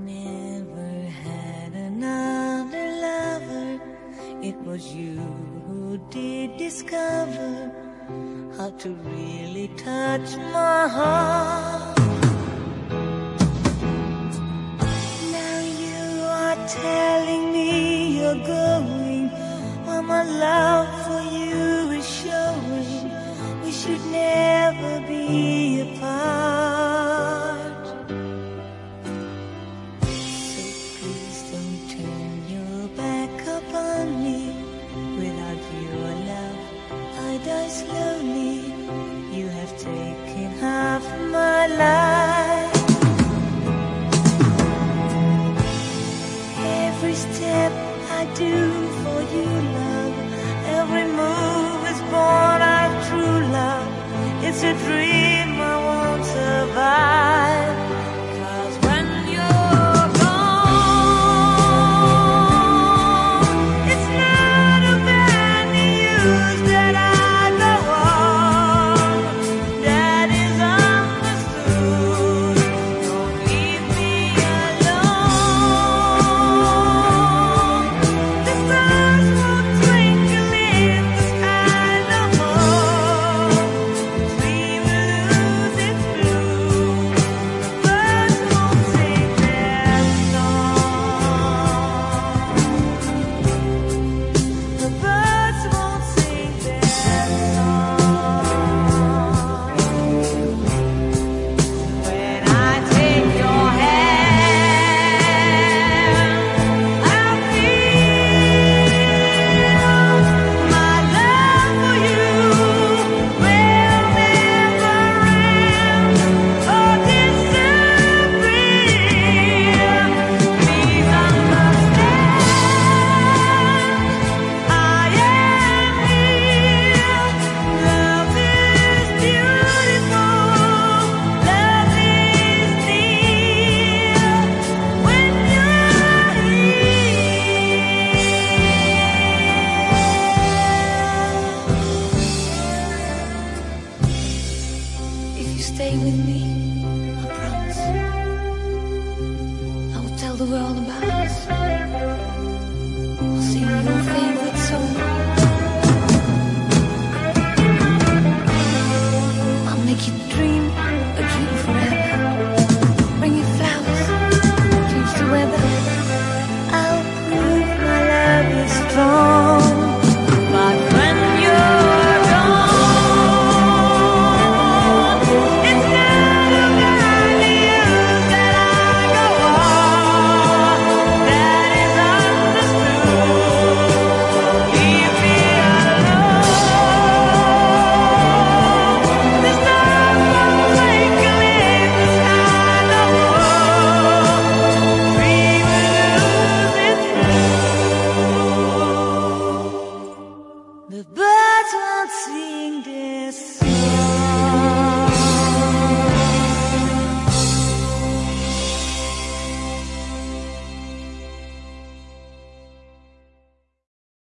never had another lover. It was you who did discover how to really touch my heart. Now you are telling me you're going, while my love for you is showing. We should never be apart. So please don't turn your back upon me. Without your love, I die slowly. You have taken half my life. Every step I do for you, love, every move is born of true love. It's a dream I won't survive. 'Cause when you're gone, it's not of any use that I go on. That is understood. Don't leave me alone. The stars won't twinkle in the sky no more. Dream will lose its blue. The birds won't sing their song. The birds won't sing their song. When I take your hand, I feel my love for you will never end or disappear. Please understand, I am here. Love is beautiful, love is near when you're here. If you stay with me, I promise I will tell the world about us. I'll sing your favorite song. I'll make you dream a dream forever. Bring you flowers, change the weather. I'll prove my love is strong. But when you're gone, it's not of any use that I go on. That is understood. Leave me alone. The stars won't twinkle in the sky no more. Dream will lose its blue. The birds won't sing their song.